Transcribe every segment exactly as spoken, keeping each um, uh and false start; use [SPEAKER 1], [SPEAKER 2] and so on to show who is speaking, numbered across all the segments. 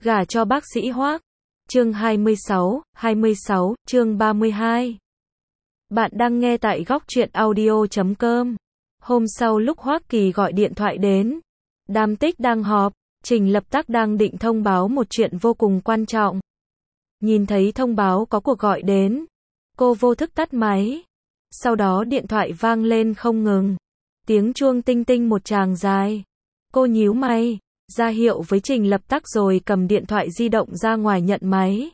[SPEAKER 1] Gả cho bác sĩ Hoắc. Chương hai mươi sáu, hai mươi sáu, chương ba mươi hai. Bạn đang nghe tại góc truyện audio chấm com. Hôm sau lúc Hoắc Kỳ gọi điện thoại đến, Đàm Tích đang họp, Trình Lập Tắc đang định thông báo một chuyện vô cùng quan trọng. Nhìn thấy thông báo có cuộc gọi đến, cô vô thức tắt máy. Sau đó điện thoại vang lên không ngừng. Tiếng chuông tinh tinh một tràng dài. Cô nhíu mày, ra hiệu với Trình Lập Tắc rồi cầm điện thoại di động ra ngoài nhận máy.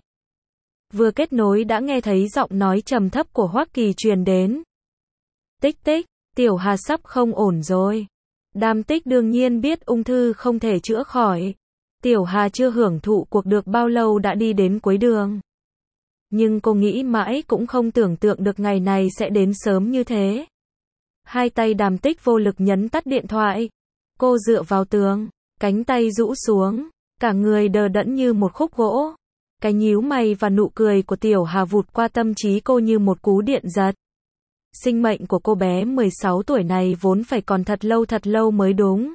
[SPEAKER 1] Vừa kết nối đã nghe thấy giọng nói trầm thấp của Hoắc Kỳ truyền đến. Tích tích, Tiểu Hà sắp không ổn rồi. Đàm Tích đương nhiên biết ung thư không thể chữa khỏi. Tiểu Hà chưa hưởng thụ cuộc được bao lâu đã đi đến cuối đường. Nhưng cô nghĩ mãi cũng không tưởng tượng được ngày này sẽ đến sớm như thế. Hai tay Đàm Tích vô lực nhấn tắt điện thoại. Cô dựa vào tường, cánh tay rũ xuống, cả người đờ đẫn như một khúc gỗ. Cái nhíu mày và nụ cười của Tiểu Hà vụt qua tâm trí cô như một cú điện giật. Sinh mệnh của cô bé mười sáu tuổi này vốn phải còn thật lâu thật lâu mới đúng.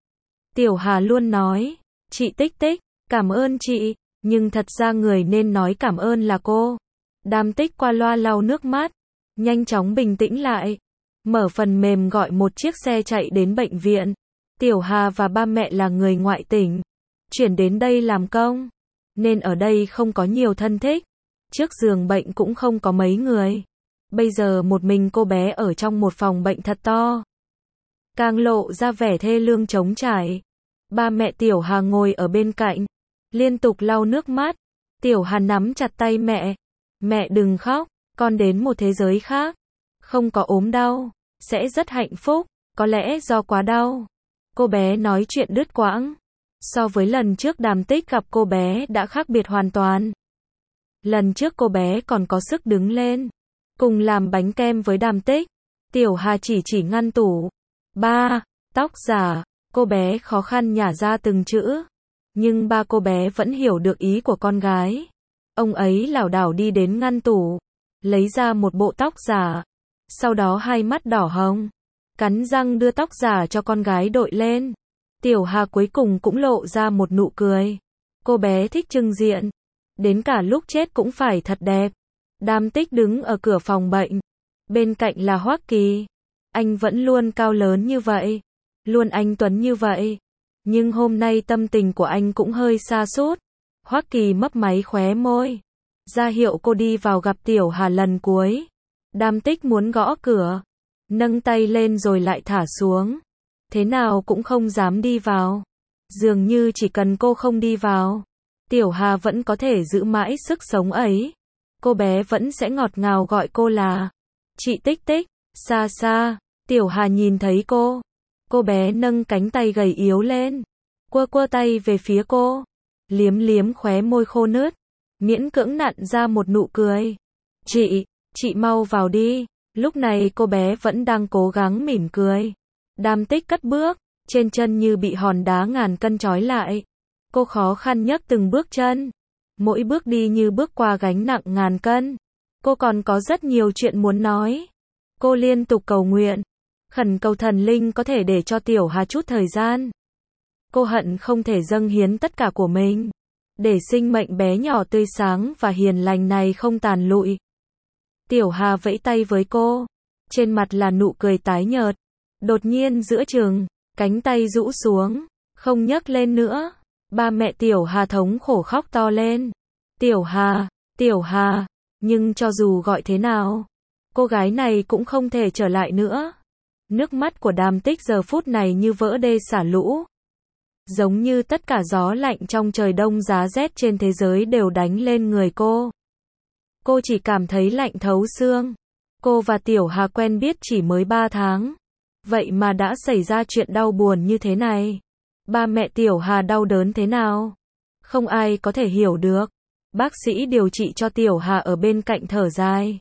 [SPEAKER 1] Tiểu Hà luôn nói, chị Tích Tích, cảm ơn chị, nhưng thật ra người nên nói cảm ơn là cô. Đàm Tích qua loa lau nước mắt, nhanh chóng bình tĩnh lại, mở phần mềm gọi một chiếc xe chạy đến bệnh viện. Tiểu Hà và ba mẹ là người ngoại tỉnh, chuyển đến đây làm công, nên ở đây không có nhiều thân thích. Trước giường bệnh cũng không có mấy người. Bây giờ một mình cô bé ở trong một phòng bệnh thật to, càng lộ ra vẻ thê lương trống trải. Ba mẹ Tiểu Hà ngồi ở bên cạnh, liên tục lau nước mắt. Tiểu Hà nắm chặt tay mẹ. Mẹ đừng khóc, con đến một thế giới khác, không có ốm đau, sẽ rất hạnh phúc, có lẽ do quá đau. Cô bé nói chuyện đứt quãng. So với lần trước Đàm Tích gặp cô bé đã khác biệt hoàn toàn. Lần trước cô bé còn có sức đứng lên, cùng làm bánh kem với Đàm Tích. Tiểu Hà chỉ chỉ ngăn tủ. Ba, tóc giả. Cô bé khó khăn nhả ra từng chữ. Nhưng ba cô bé vẫn hiểu được ý của con gái. Ông ấy lảo đảo đi đến ngăn tủ, lấy ra một bộ tóc giả. Sau đó hai mắt đỏ hồng, cắn răng đưa tóc giả cho con gái đội lên. Tiểu Hà cuối cùng cũng lộ ra một nụ cười. Cô bé thích trưng diện, đến cả lúc chết cũng phải thật đẹp. Đàm Tích đứng ở cửa phòng bệnh, bên cạnh là Hoắc Kỳ. Anh vẫn luôn cao lớn như vậy, luôn anh tuấn như vậy, nhưng hôm nay tâm tình của anh cũng hơi sa sút. Hoắc Kỳ mấp máy khóe môi, ra hiệu cô đi vào gặp Tiểu Hà lần cuối. Đàm Tích muốn gõ cửa, nâng tay lên rồi lại thả xuống. Thế nào cũng không dám đi vào. Dường như chỉ cần cô không đi vào, Tiểu Hà vẫn có thể giữ mãi sức sống ấy. Cô bé vẫn sẽ ngọt ngào gọi cô là chị Tích Tích. Xa xa, Tiểu Hà nhìn thấy cô. Cô bé nâng cánh tay gầy yếu lên, quơ quơ tay về phía cô, liếm liếm khóe môi khô nứt, miễn cưỡng nặn ra một nụ cười. Chị, chị mau vào đi. Lúc này cô bé vẫn đang cố gắng mỉm cười. Đàm Tích cất bước, trên chân như bị hòn đá ngàn cân trói lại. Cô khó khăn nhấc từng bước chân, mỗi bước đi như bước qua gánh nặng ngàn cân. Cô còn có rất nhiều chuyện muốn nói. Cô liên tục cầu nguyện, khẩn cầu thần linh có thể để cho Tiểu Hà chút thời gian. Cô hận không thể dâng hiến tất cả của mình, để sinh mệnh bé nhỏ tươi sáng và hiền lành này không tàn lụi. Tiểu Hà vẫy tay với cô, trên mặt là nụ cười tái nhợt. Đột nhiên giữa chừng, cánh tay rũ xuống, không nhấc lên nữa. Ba mẹ Tiểu Hà thống khổ khóc to lên. Tiểu Hà, Tiểu Hà, nhưng cho dù gọi thế nào, cô gái này cũng không thể trở lại nữa. Nước mắt của Đàm Tích giờ phút này như vỡ đê xả lũ. Giống như tất cả gió lạnh trong trời đông giá rét trên thế giới đều đánh lên người cô. Cô chỉ cảm thấy lạnh thấu xương. Cô và Tiểu Hà quen biết chỉ mới ba tháng. Vậy mà đã xảy ra chuyện đau buồn như thế này. Ba mẹ Tiểu Hà đau đớn thế nào? Không ai có thể hiểu được. Bác sĩ điều trị cho Tiểu Hà ở bên cạnh thở dài.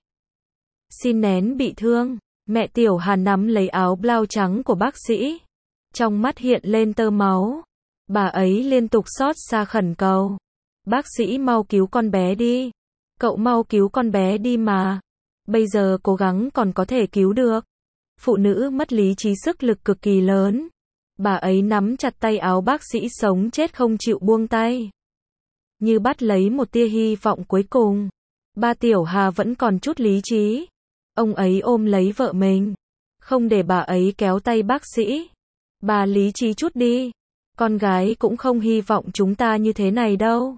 [SPEAKER 1] Xin nén bị thương. Mẹ Tiểu Hà nắm lấy áo blau trắng của bác sĩ. Trong mắt hiện lên tơ máu. Bà ấy liên tục xót xa khẩn cầu. Bác sĩ mau cứu con bé đi. Cậu mau cứu con bé đi mà. Bây giờ cố gắng còn có thể cứu được. Phụ nữ mất lý trí sức lực cực kỳ lớn. Bà ấy nắm chặt tay áo bác sĩ sống chết không chịu buông tay. như bắt lấy một tia hy vọng cuối cùng. Ba Tiểu Hà vẫn còn chút lý trí. Ông ấy ôm lấy vợ mình, không để bà ấy kéo tay bác sĩ. Bà lý trí chút đi. Con gái cũng không hy vọng chúng ta như thế này đâu.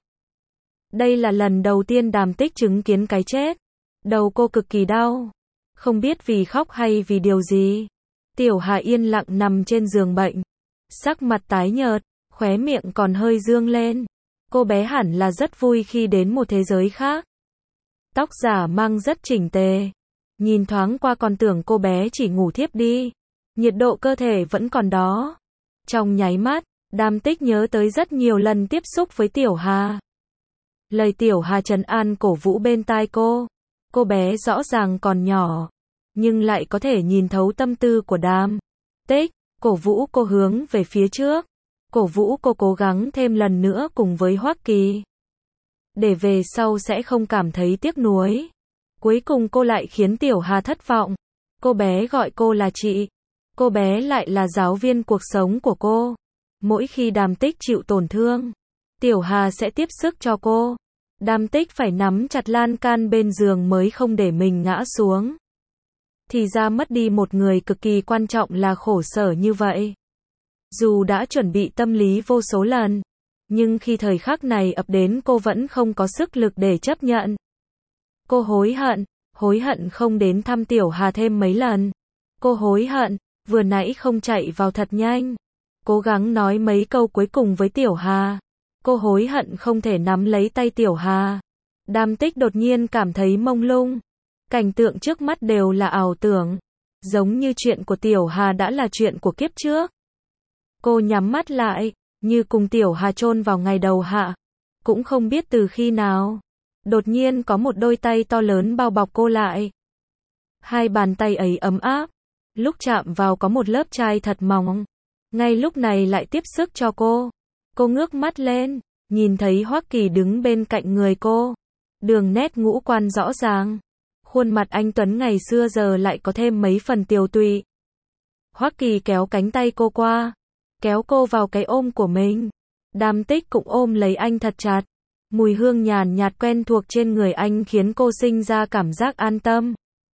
[SPEAKER 1] Đây là lần đầu tiên Đàm Tích chứng kiến cái chết. Đầu cô cực kỳ đau. Không biết vì khóc hay vì điều gì. Tiểu Hà yên lặng nằm trên giường bệnh. Sắc mặt tái nhợt, khóe miệng còn hơi dương lên. Cô bé hẳn là rất vui khi đến một thế giới khác. Tóc giả mang rất chỉnh tề. Nhìn thoáng qua còn tưởng cô bé chỉ ngủ thiếp đi. Nhiệt độ cơ thể vẫn còn đó. Trong nháy mắt, Đàm Tích nhớ tới rất nhiều lần tiếp xúc với Tiểu Hà. Lời Tiểu Hà trấn an cổ vũ bên tai cô. Cô bé rõ ràng còn nhỏ, nhưng lại có thể nhìn thấu tâm tư của Đàm Tích. Cổ vũ cô hướng về phía trước. Cổ vũ cô cố gắng thêm lần nữa cùng với Hoắc Kỳ. Để về sau sẽ không cảm thấy tiếc nuối. Cuối cùng cô lại khiến Tiểu Hà thất vọng. Cô bé gọi cô là chị. Cô bé lại là giáo viên cuộc sống của cô. Mỗi khi Đàm Tích chịu tổn thương, Tiểu Hà sẽ tiếp sức cho cô. Đàm Tích phải nắm chặt lan can bên giường mới không để mình ngã xuống. Thì ra mất đi một người cực kỳ quan trọng là khổ sở như vậy. Dù đã chuẩn bị tâm lý vô số lần, nhưng khi thời khắc này ập đến cô vẫn không có sức lực để chấp nhận. Cô hối hận, hối hận không đến thăm Tiểu Hà thêm mấy lần. Cô hối hận, vừa nãy không chạy vào thật nhanh. Cố gắng nói mấy câu cuối cùng với Tiểu Hà. Cô hối hận không thể nắm lấy tay Tiểu Hà. Đàm Tích đột nhiên cảm thấy mông lung. Cảnh tượng trước mắt đều là ảo tưởng. Giống như chuyện của Tiểu Hà đã là chuyện của kiếp trước. Cô nhắm mắt lại, như cùng Tiểu Hà chôn vào ngày đầu hạ. Cũng không biết từ khi nào. Đột nhiên có một đôi tay to lớn bao bọc cô lại. Hai bàn tay ấy ấm áp. Lúc chạm vào có một lớp chai thật mỏng. Ngay lúc này lại tiếp sức cho cô. Cô ngước mắt lên, nhìn thấy Hoắc Kỳ đứng bên cạnh người cô. Đường nét ngũ quan rõ ràng. Khuôn mặt anh tuấn ngày xưa giờ lại có thêm mấy phần tiều tụy. Hoắc Kỳ kéo cánh tay cô qua, kéo cô vào cái ôm của mình. Đàm Tích cũng ôm lấy anh thật chặt. Mùi hương nhàn nhạt quen thuộc trên người anh khiến cô sinh ra cảm giác an tâm.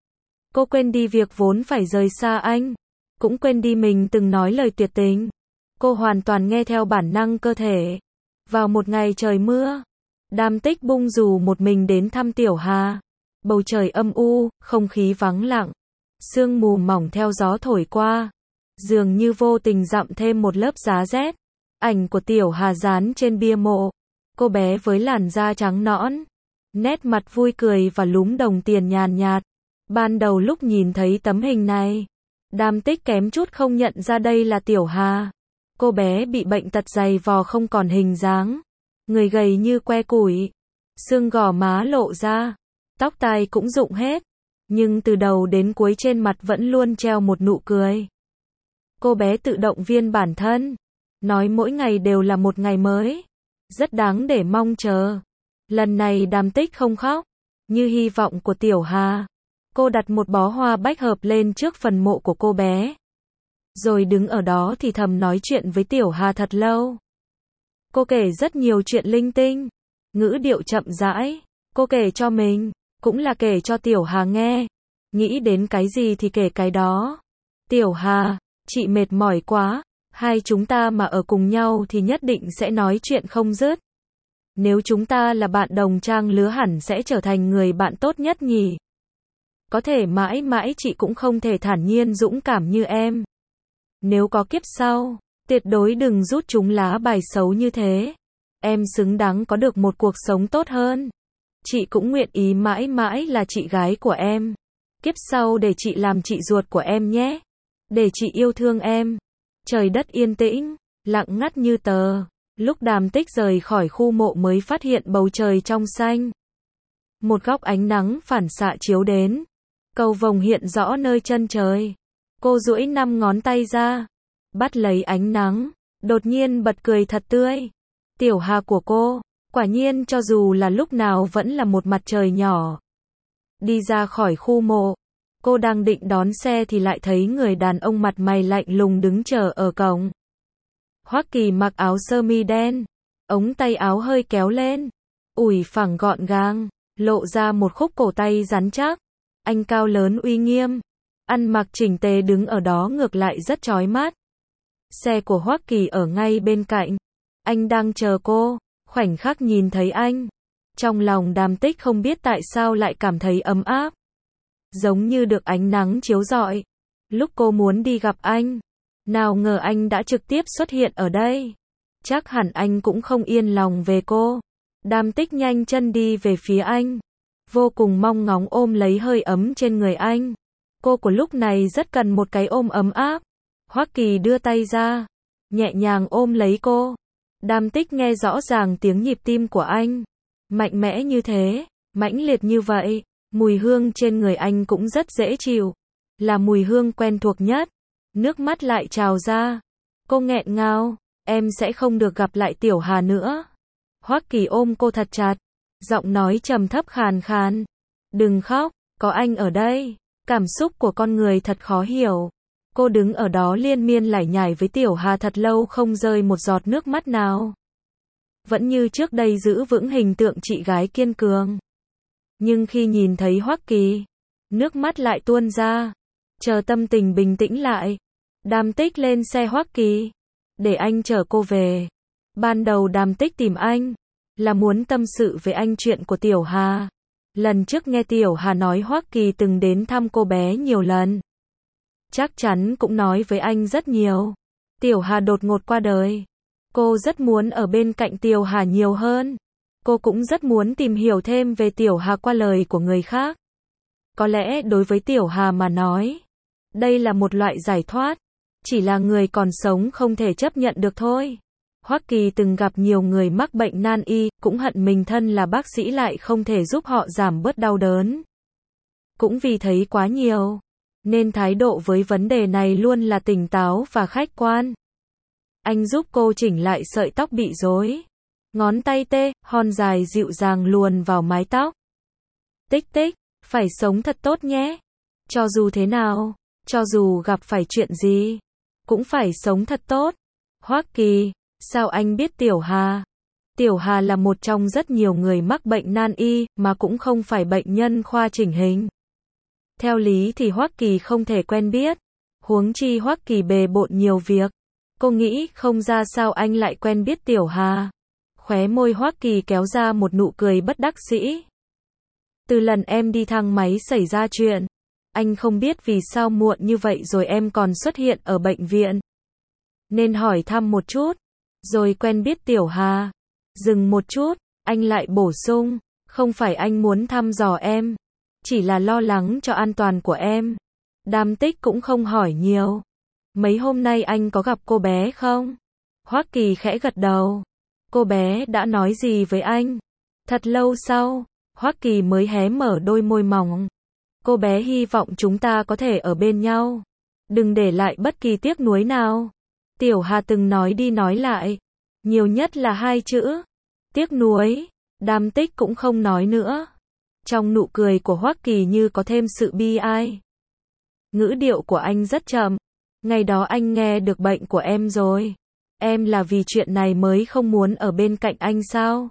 [SPEAKER 1] Cô quên đi việc vốn phải rời xa anh, cũng quên đi mình từng nói lời tuyệt tình. Cô hoàn toàn nghe theo bản năng cơ thể. Vào một ngày trời mưa, Đàm Tích bung dù một mình đến thăm Tiểu Hà. Bầu trời âm u, không khí vắng lặng. Sương mù mỏng theo gió thổi qua. Dường như vô tình dặm thêm một lớp giá rét. Ảnh của Tiểu Hà dán trên bia mộ. Cô bé với làn da trắng nõn. Nét mặt vui cười và lúm đồng tiền nhàn nhạt. Ban đầu lúc nhìn thấy tấm hình này, Đàm Tích kém chút không nhận ra đây là Tiểu Hà. Cô bé bị bệnh tật dày vò không còn hình dáng. Người gầy như que củi. Xương gò má lộ ra. Tóc tai cũng rụng hết. Nhưng từ đầu đến cuối trên mặt vẫn luôn treo một nụ cười. Cô bé tự động viên bản thân. Nói mỗi ngày đều là một ngày mới. Rất đáng để mong chờ. Lần này Đàm Tích không khóc. Như hy vọng của Tiểu Hà. Cô đặt một bó hoa bách hợp lên trước phần mộ của cô bé. Rồi đứng ở đó thì thầm nói chuyện với Tiểu Hà thật lâu. Cô kể rất nhiều chuyện linh tinh. Ngữ điệu chậm rãi. Cô kể cho mình, cũng là kể cho Tiểu Hà nghe. Nghĩ đến cái gì thì kể cái đó. Tiểu Hà, chị mệt mỏi quá. Hai chúng ta mà ở cùng nhau thì nhất định sẽ nói chuyện không dứt. Nếu chúng ta là bạn đồng trang lứa hẳn sẽ trở thành người bạn tốt nhất nhỉ. Có thể mãi mãi chị cũng không thể thản nhiên dũng cảm như em. Nếu có kiếp sau, tuyệt đối đừng rút chúng lá bài xấu như thế. Em xứng đáng có được một cuộc sống tốt hơn. Chị cũng nguyện ý mãi mãi là chị gái của em. Kiếp sau để chị làm chị ruột của em nhé. Để chị yêu thương em. Trời đất yên tĩnh, lặng ngắt như tờ. Lúc Đàm Tích rời khỏi khu mộ mới phát hiện bầu trời trong xanh. Một góc ánh nắng phản xạ chiếu đến. Cầu vồng hiện rõ nơi chân trời. Cô duỗi năm ngón tay ra, bắt lấy ánh nắng, đột nhiên bật cười thật tươi. Tiểu Hà của cô, quả nhiên cho dù là lúc nào vẫn là một mặt trời nhỏ. Đi ra khỏi khu mộ, cô đang định đón xe thì lại thấy người đàn ông mặt mày lạnh lùng đứng chờ ở cổng. Hoắc Kỳ mặc áo sơ mi đen, ống tay áo hơi kéo lên, ủi phẳng gọn gàng, lộ ra một khúc cổ tay rắn chắc. Anh cao lớn uy nghiêm, ăn mặc chỉnh tề đứng ở đó ngược lại rất chói mắt. Xe của Hoắc Kỳ ở ngay bên cạnh. Anh đang chờ cô, khoảnh khắc nhìn thấy anh. Trong lòng Đàm Tích không biết tại sao lại cảm thấy ấm áp. Giống như được ánh nắng chiếu rọi. Lúc cô muốn đi gặp anh, nào ngờ anh đã trực tiếp xuất hiện ở đây. Chắc hẳn anh cũng không yên lòng về cô. Đàm Tích nhanh chân đi về phía anh, vô cùng mong ngóng ôm lấy hơi ấm trên người anh. Cô của lúc này rất cần một cái ôm ấm áp. Hoắc Kỳ đưa tay ra, nhẹ nhàng ôm lấy cô. Đàm Tích nghe rõ ràng tiếng nhịp tim của anh. Mạnh mẽ như thế, mãnh liệt như vậy. Mùi hương trên người anh cũng rất dễ chịu, là mùi hương quen thuộc nhất. Nước mắt lại trào ra. Cô nghẹn ngào, em sẽ không được gặp lại Tiểu Hà nữa. Hoắc Kỳ ôm cô thật chặt, giọng nói trầm thấp khàn khàn. Đừng khóc, có anh ở đây. Cảm xúc của con người thật khó hiểu. Cô đứng ở đó liên miên lải nhải với Tiểu Hà thật lâu không rơi một giọt nước mắt nào. Vẫn như trước đây giữ vững hình tượng chị gái kiên cường. Nhưng khi nhìn thấy Hoắc Kỳ, nước mắt lại tuôn ra. Chờ tâm tình bình tĩnh lại, Đàm Tích lên xe Hoắc Kỳ, để anh chở cô về. Ban đầu Đàm Tích tìm anh, là muốn tâm sự với anh chuyện của Tiểu Hà. Lần trước nghe Tiểu Hà nói Hoắc Kỳ từng đến thăm cô bé nhiều lần. Chắc chắn cũng nói với anh rất nhiều. Tiểu Hà đột ngột qua đời. Cô rất muốn ở bên cạnh Tiểu Hà nhiều hơn. Cô cũng rất muốn tìm hiểu thêm về Tiểu Hà qua lời của người khác. Có lẽ đối với Tiểu Hà mà nói, đây là một loại giải thoát. Chỉ là người còn sống không thể chấp nhận được thôi. Hoắc Kỳ từng gặp nhiều người mắc bệnh nan y, cũng hận mình thân là bác sĩ lại không thể giúp họ giảm bớt đau đớn. Cũng vì thấy quá nhiều, nên thái độ với vấn đề này luôn là tỉnh táo và khách quan. Anh giúp cô chỉnh lại sợi tóc bị rối. Ngón tay tê, hon dài dịu dàng luồn vào mái tóc. Tích tích, phải sống thật tốt nhé. Cho dù thế nào, cho dù gặp phải chuyện gì, cũng phải sống thật tốt. Hoắc Kỳ, sao anh biết Tiểu Hà? Tiểu Hà là một trong rất nhiều người mắc bệnh nan y, mà cũng không phải bệnh nhân khoa chỉnh hình. Theo lý thì Hoắc Kỳ không thể quen biết. Huống chi Hoắc Kỳ bề bộn nhiều việc. Cô nghĩ không ra sao anh lại quen biết Tiểu Hà. Khóe môi Hoắc Kỳ kéo ra một nụ cười bất đắc dĩ. Từ lần em đi thang máy xảy ra chuyện, anh không biết vì sao muộn như vậy rồi em còn xuất hiện ở bệnh viện. Nên hỏi thăm một chút, rồi quen biết Tiểu Hà. Dừng một chút, anh lại bổ sung, không phải anh muốn thăm dò em, chỉ là lo lắng cho an toàn của em. Đàm Tích cũng không hỏi nhiều. Mấy hôm nay anh có gặp cô bé không? Hoắc Kỳ khẽ gật đầu. Cô bé đã nói gì với anh? Thật lâu sau, Hoắc Kỳ mới hé mở đôi môi mỏng. Cô bé hy vọng chúng ta có thể ở bên nhau. Đừng để lại bất kỳ tiếc nuối nào. Tiểu Hà từng nói đi nói lại. Nhiều nhất là hai chữ. Tiếc nuối. Đàm Tích cũng không nói nữa. Trong nụ cười của Hoắc Kỳ như có thêm sự bi ai. Ngữ điệu của anh rất chậm. Ngày đó anh nghe được bệnh của em rồi. Em là vì chuyện này mới không muốn ở bên cạnh anh sao?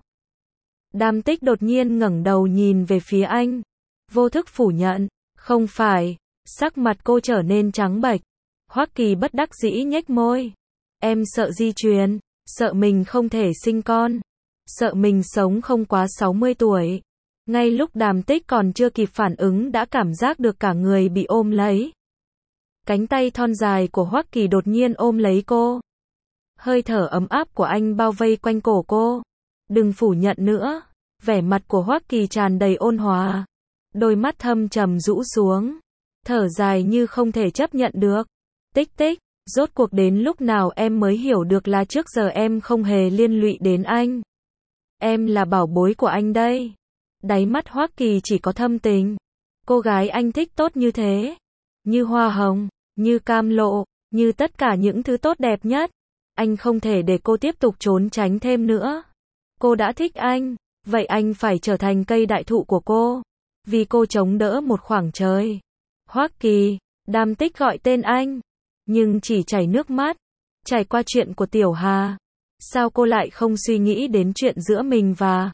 [SPEAKER 1] Đàm Tích đột nhiên ngẩng đầu nhìn về phía anh. Vô thức phủ nhận. Không phải. Sắc mặt cô trở nên trắng bệch. Hoắc Kỳ bất đắc dĩ nhếch môi. Em sợ di truyền. Sợ mình không thể sinh con. Sợ mình sống không quá sáu mươi tuổi. Ngay lúc Đàm Tích còn chưa kịp phản ứng đã cảm giác được cả người bị ôm lấy. Cánh tay thon dài của Hoắc Kỳ đột nhiên ôm lấy cô. Hơi thở ấm áp của anh bao vây quanh cổ cô. Đừng phủ nhận nữa. Vẻ mặt của Hoắc Kỳ tràn đầy ôn hòa. Đôi mắt thâm trầm rũ xuống. Thở dài như không thể chấp nhận được. Tích tích, rốt cuộc đến lúc nào em mới hiểu được là trước giờ em không hề liên lụy đến anh. Em là bảo bối của anh đây. Đáy mắt Hoắc Kỳ chỉ có thâm tình. Cô gái anh thích tốt như thế. Như hoa hồng, như cam lộ, như tất cả những thứ tốt đẹp nhất. Anh không thể để cô tiếp tục trốn tránh thêm nữa. Cô đã thích anh, vậy anh phải trở thành cây đại thụ của cô. Vì cô chống đỡ một khoảng trời. Hoắc Kỳ, Đàm Tích gọi tên anh, nhưng chỉ chảy nước mắt. Trải qua chuyện của Tiểu Hà, sao cô lại không suy nghĩ đến chuyện giữa mình và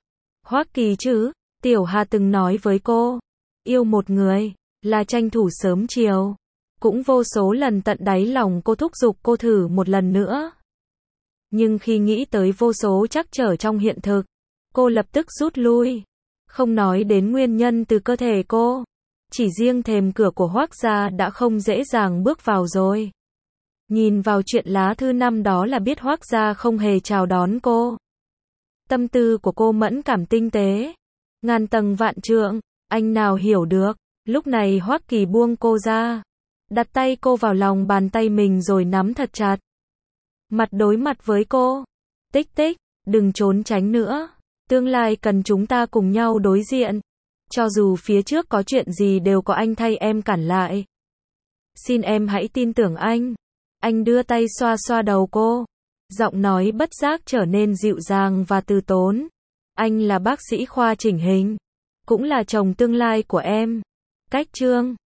[SPEAKER 1] Hoắc Kỳ chứ, Tiểu Hà từng nói với cô, yêu một người, là tranh thủ sớm chiều. Cũng vô số lần tận đáy lòng cô thúc giục cô thử một lần nữa. Nhưng khi nghĩ tới vô số trắc trở trong hiện thực, cô lập tức rút lui. Không nói đến nguyên nhân từ cơ thể cô, chỉ riêng thềm cửa của Hoắc gia đã không dễ dàng bước vào rồi. Nhìn vào chuyện lá thư năm đó là biết Hoắc gia không hề chào đón cô. Tâm tư của cô mẫn cảm tinh tế, ngàn tầng vạn trượng, anh nào hiểu được. Lúc này Hoắc Kỳ buông cô ra, đặt tay cô vào lòng bàn tay mình rồi nắm thật chặt. Mặt đối mặt với cô. Tích tích, đừng trốn tránh nữa. Tương lai cần chúng ta cùng nhau đối diện. Cho dù phía trước có chuyện gì đều có anh thay em cản lại. Xin em hãy tin tưởng anh. Anh đưa tay xoa xoa đầu cô. Giọng nói bất giác trở nên dịu dàng và từ tốn. Anh là bác sĩ khoa chỉnh hình. Cũng là chồng tương lai của em. Cách chương